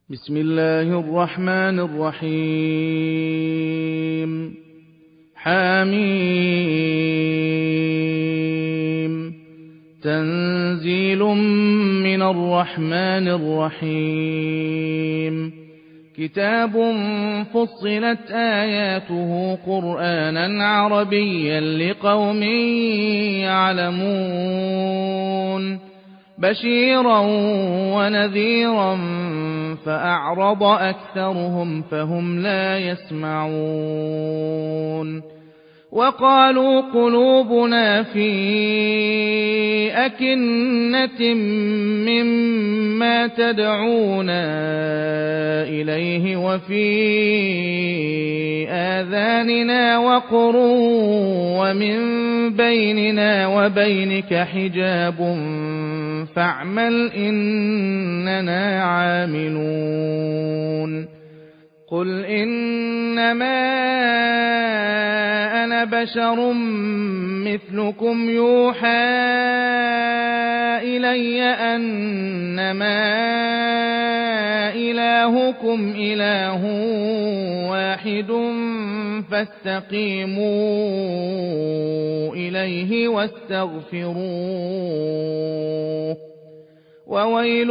بسم الله الرحمن الرحيم حميم تنزيل من الرحمن الرحيم كتاب فصلت آياته قرآنا عربيا لقوم يعلمون بشيرا ونذيرا فأعرض أكثرهم فهم لا يسمعون وقالوا قلوبنا في أكنة مما تدعونا إليه وفي آذاننا وقر ومن بيننا وبينك حجاب فاعمل إننا عاملون قل إنما أنا بشر مثلكم يوحى إلي أنما إلهكم إله واحد فاستقيموا إليه واستغفروه وويل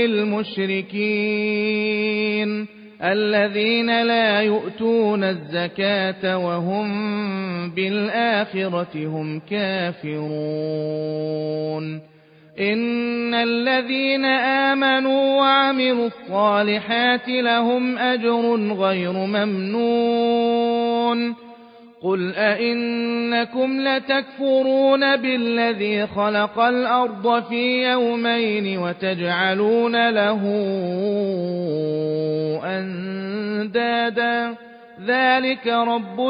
للمشركين الذين لا يؤتون الزكاة وهم بالآخرة هم كافرون إن الذين آمنوا وعملوا الصالحات لهم أجر غير ممنون قل أئنكم لتكفرون بالذي خلق الأرض في يومين وتجعلون له أندادا ذلك رب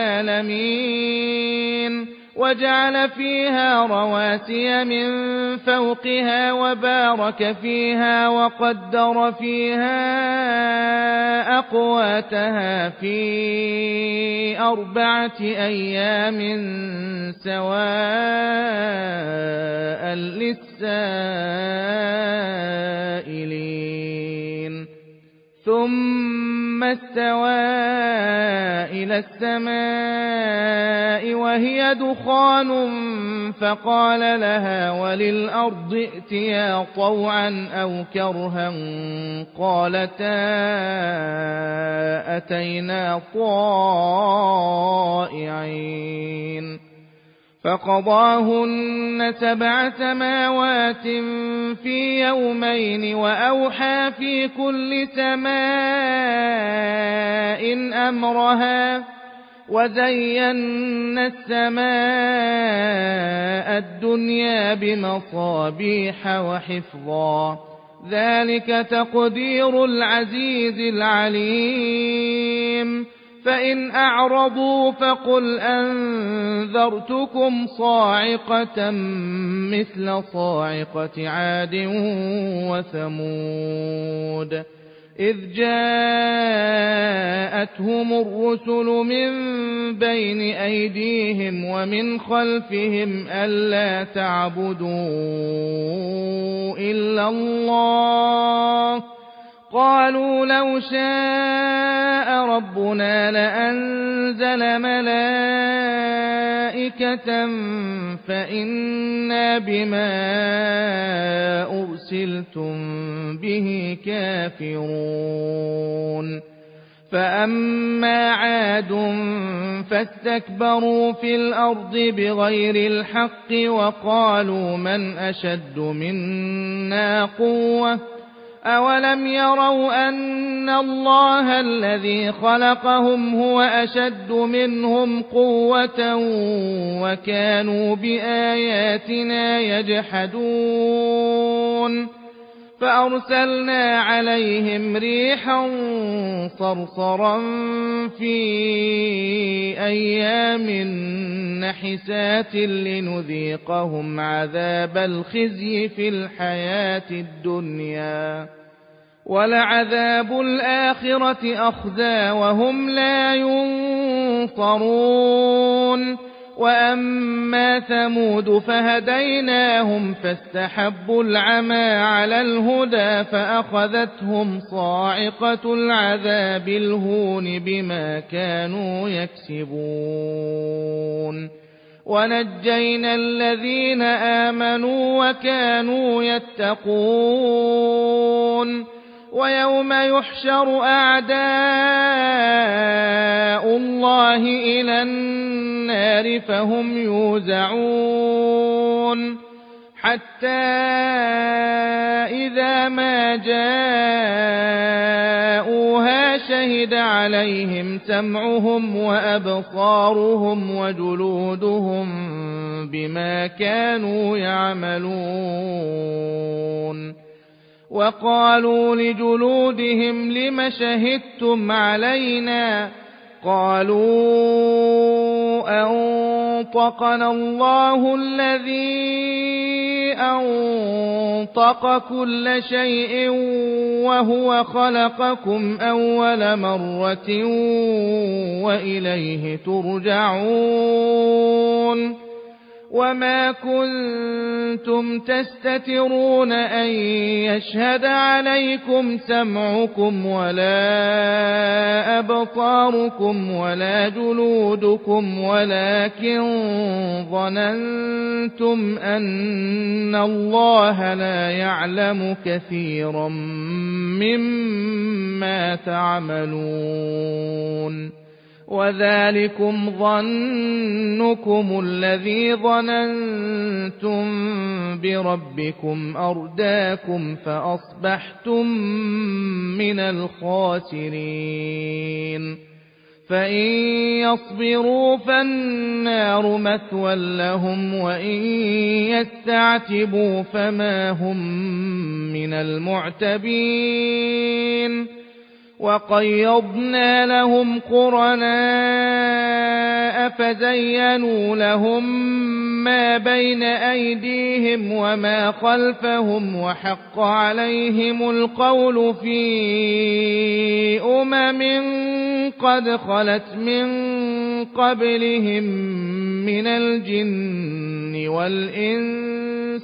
العالمين وجعل فيها رواسي من فوقها وبارك فيها وقدر فيها أقواتها في 4 أيام سواء للسائلين ثم استوى إلى السماء وهي دخان فقال لها وللأرض ائتيا طوعا أو كرها قالتا أتينا طائعين فقضاهن 7 سماوات في يومين وأوحى في كل سماء أمرها وزينا السماء الدنيا بمصابيح وحفظا ذلك تقدير العزيز العليم فإن أعرضوا فقل أنذرتكم صاعقة مثل صاعقة عاد وثمود إذ جاءتهم الرسل من بين أيديهم ومن خلفهم ألا تعبدوا إلا الله قالوا لو شاء ربنا لأنزل ملائكة فإنا بما أرسلتم به كافرون فأما عاد فاستكبروا في الأرض بغير الحق وقالوا من أشد منا قوة أولم يروا أن الله الذي خلقهم هو أشد منهم قوة وكانوا بآياتنا يجحدون فأرسلنا عليهم ريحا صرصرا في أيام نحسات لنذيقهم عذاب الخزي في الحياة الدنيا ولعذاب الآخرة أخزى وهم لا ينصرون وأما ثمود فهديناهم فاستحبوا العمى على الهدى فأخذتهم صاعقة العذاب الهون بما كانوا يكسبون ونجينا الذين آمنوا وكانوا يتقون ويوم يحشر أعداء الله إلى النار فهم يوزعون حتى إذا ما جاءوها شهد عليهم سمعهم وأبصارهم وجلودهم بما كانوا يعملون وقالوا لجلودهم لم شهدتم علينا قالوا أنطقنا الله الذي أنطق كل شيء وهو خلقكم أول مرة وإليه ترجعون وما كنتم تستترون أن يشهد عليكم سمعكم ولا أبصاركم ولا جلودكم ولكن ظننتم أن الله لا يعلم كثيرا مما تعملون وذلكم ظنكم الذي ظننتم بربكم أرداكم فأصبحتم من الخاسرين فإن يصبروا فالنار مثوى لهم وإن يستعتبوا فما هم من المعتبين وقيضنا لهم قرناء فزينوا لهم ما بين أيديهم وما خلفهم وحق عليهم القول في قد خلت من قبلهم من الجن والإنس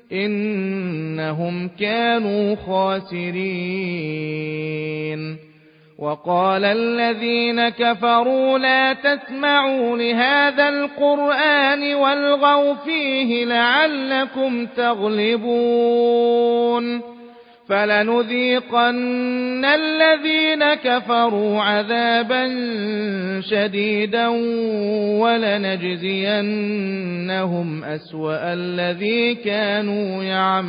إنهم كانوا خاسرين وقال الذين كفروا لا تسمعوا لهذا القرآن والغوا فيه لعلكم تغلبون فلنذيقن الذين كفروا عذابا شديدا ولنجزينهم أسوأ الذي كانوا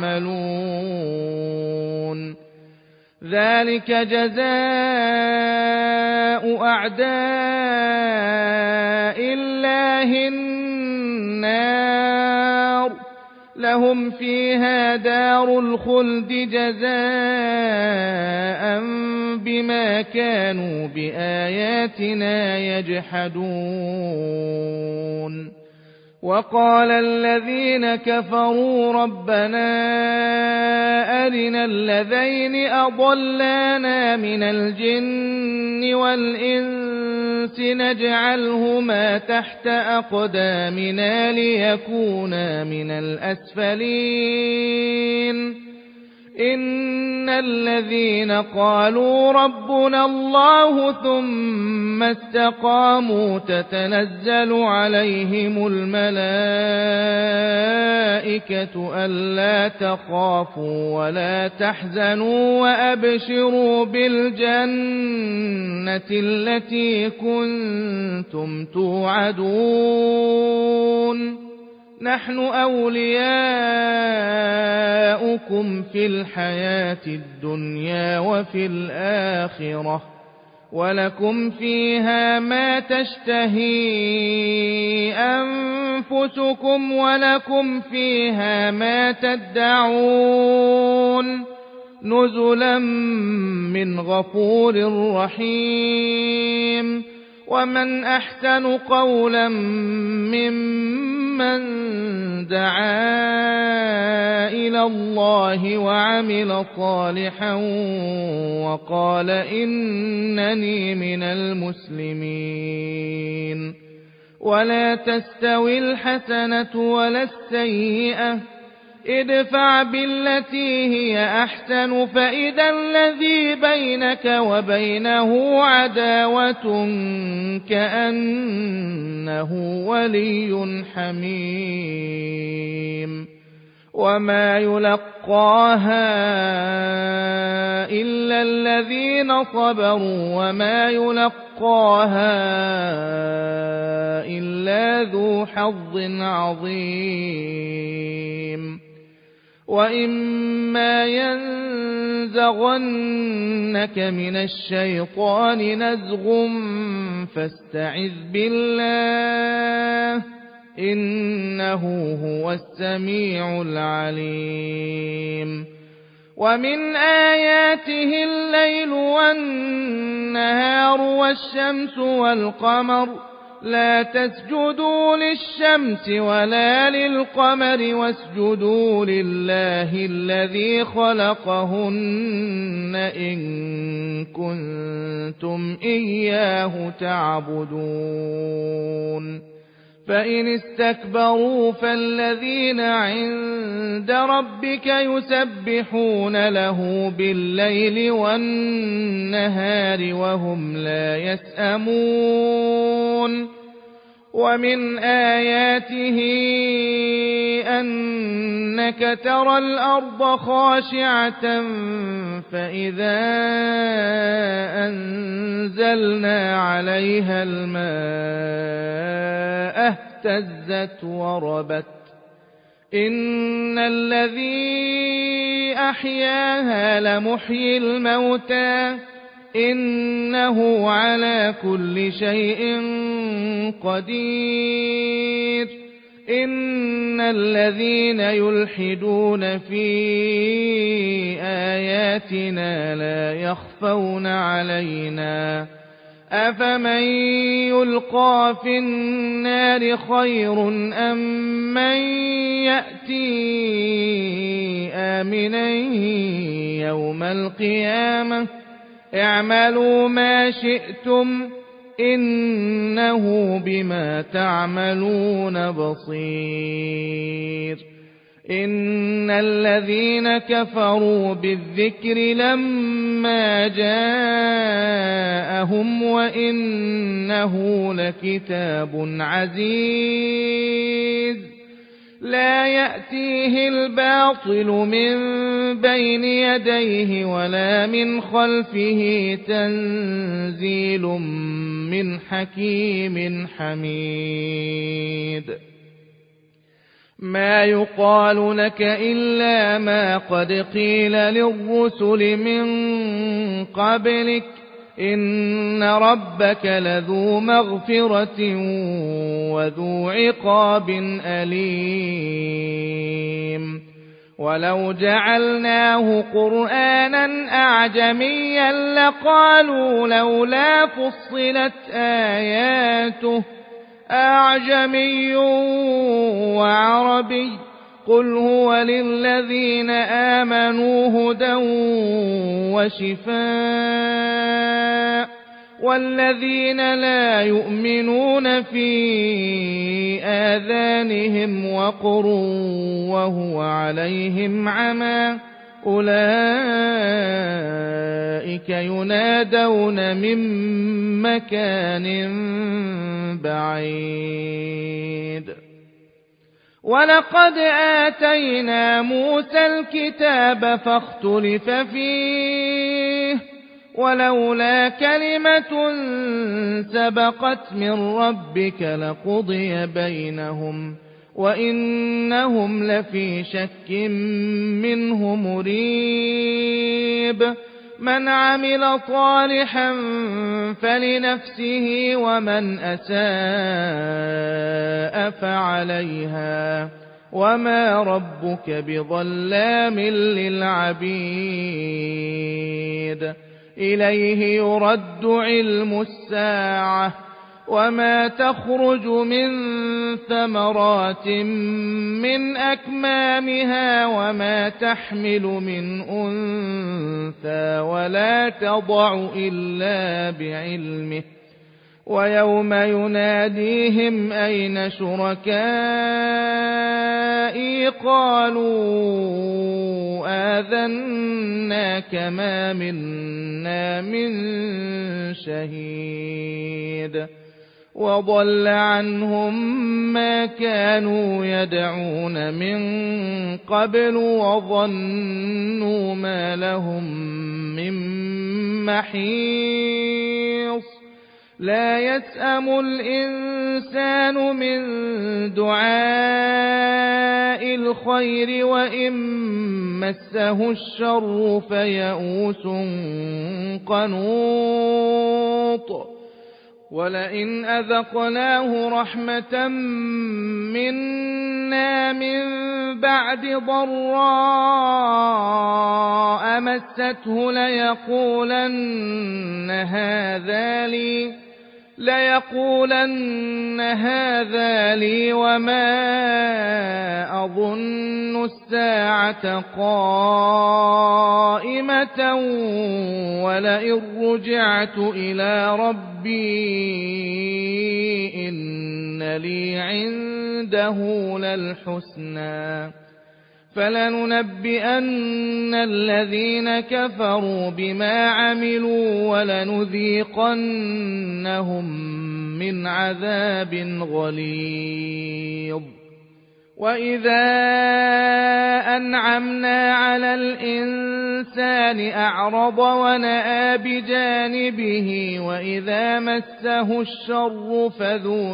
يعملون ذلك جزاء أعداء الله النار لهم فيها دار الخلد جزاء بما كانوا بآياتنا يجحدون وقال الذين كفروا ربنا أرنا الذين أضلانا من الجن والإنس نجعلهما تحت أقدامنا ليكونا من الأسفلين إن الذين قالوا ربنا الله ثم استقاموا تتنزل عليهم الملائكة ألا تخافوا ولا تحزنوا وأبشروا بالجنة التي كنتم توعدون نحن أولياؤكم في الحياة الدنيا وفي الآخرة ولكم فيها ما تشتهي أنفسكم ولكم فيها ما تدعون نزلا من غفور رحيم ومن أحسن قولا ممن دعا إلى الله وعمل صالحا وقال إنني من المسلمين ولا تستوي الحسنة ولا السيئة، ادفع بالتي هي أحسن فإذا الذي بينك وبينه عداوة كأنه ولي حميم. وما يلقاها إلا الذين صبروا وما يلقاها إلا ذو حظ عظيم. وإما ينزغنك من الشيطان نزغ فاستعذ بالله إنه هو السميع العليم. ومن آياته الليل والنهار والشمس والقمر، لا تسجدوا للشمس ولا للقمر واسجدوا لله الذي خلقهن إن كنتم إياه تعبدون. فإن استكبروا فالذين عند ربك يسبحون له بالليل والنهار وهم لا يسأمون. ومن آياته أنك ترى الأرض خاشعة فإذا أنزلنا عليها الماء اهتزت وربت. إن الذي أحياها لمحيي الموتى إنه على كل شيء قدير. إن الذين يلحدون في آياتنا لا يخفون علينا أفمن يلقى في النار خير أم من يأتي آمنا يوم القيامة اعملوا ما شئتم إنه بما تعملون بصير. إن الذين كفروا بالذكر لما جاءهم وإنه لكتاب عزيز لا يأتيه الباطل من بين يديه ولا من خلفه تنزيل من حكيم حميد. ما يقال لك إلا ما قد قيل للرسل من قبلك إن ربك لذو مغفرة وذو عقاب أليم. ولو جعلناه قرآنا أعجميا لقالوا لولا فصلت آياته أعجمي وعربي قل هو للذين آمنوا هدى وشفاء والذين لا يؤمنون في آذانهم وقر وهو عليهم عمى أولئك ينادون من مكان بعيد. ولقد آتينا موسى الكتاب فاختلف فيه ولولا كلمة سبقت من ربك لقضي بينهم وإنهم لفي شك منه مريب. من عمل صالحا فلنفسه ومن أساء فعليها وما ربك بظلام للعبيد. إليه يرد علم الساعة وما تخرج من ثمرات من أكمامها وما تحمل من أنثى ولا تضع إلا بعلمه ويوم يناديهم أين شركائي قالوا آذناك ما منا من شهيد وضل عنهم ما كانوا يدعون من قبل وظنوا ما لهم من محيص لا يسأم الإنسان من دعاء الخير وإن مسه الشر فيئوس قنوط ولئن أذقناه رحمة منا من بعد ضراء مسته ليقولن هذا لي وما أظن الساعة قائمة ولئن رجعت إلى ربي إن لي عنده للحسنى فلننبئن الذين كفروا بما عملوا ولنذيقنهم من عذاب غليظ وإذا أنعمنا على الإنسان أعرض ونأى بجانبه وإذا مسه الشر فذو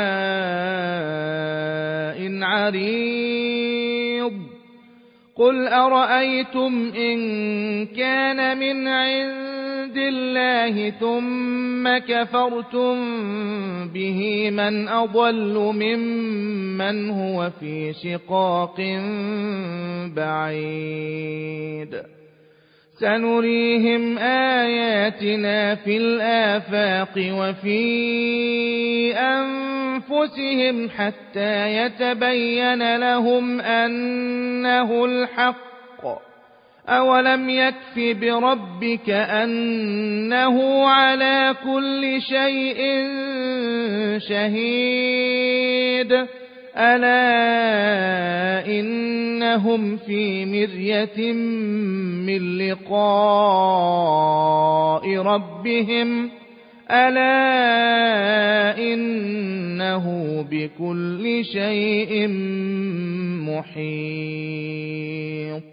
دعاء عريض قل أرأيتم إن كان من عند الله ثم كفرتم به من أضل ممن هو في شقاق بعيد سنريهم آياتنا في الآفاق وفي أنفسهم حتى يتبين لهم أنه الحق أولم يكف بربك أنه على كل شيء شهيد ألا إنهم في مرية من لقاء ربهم ألا إنه بكل شيء محيط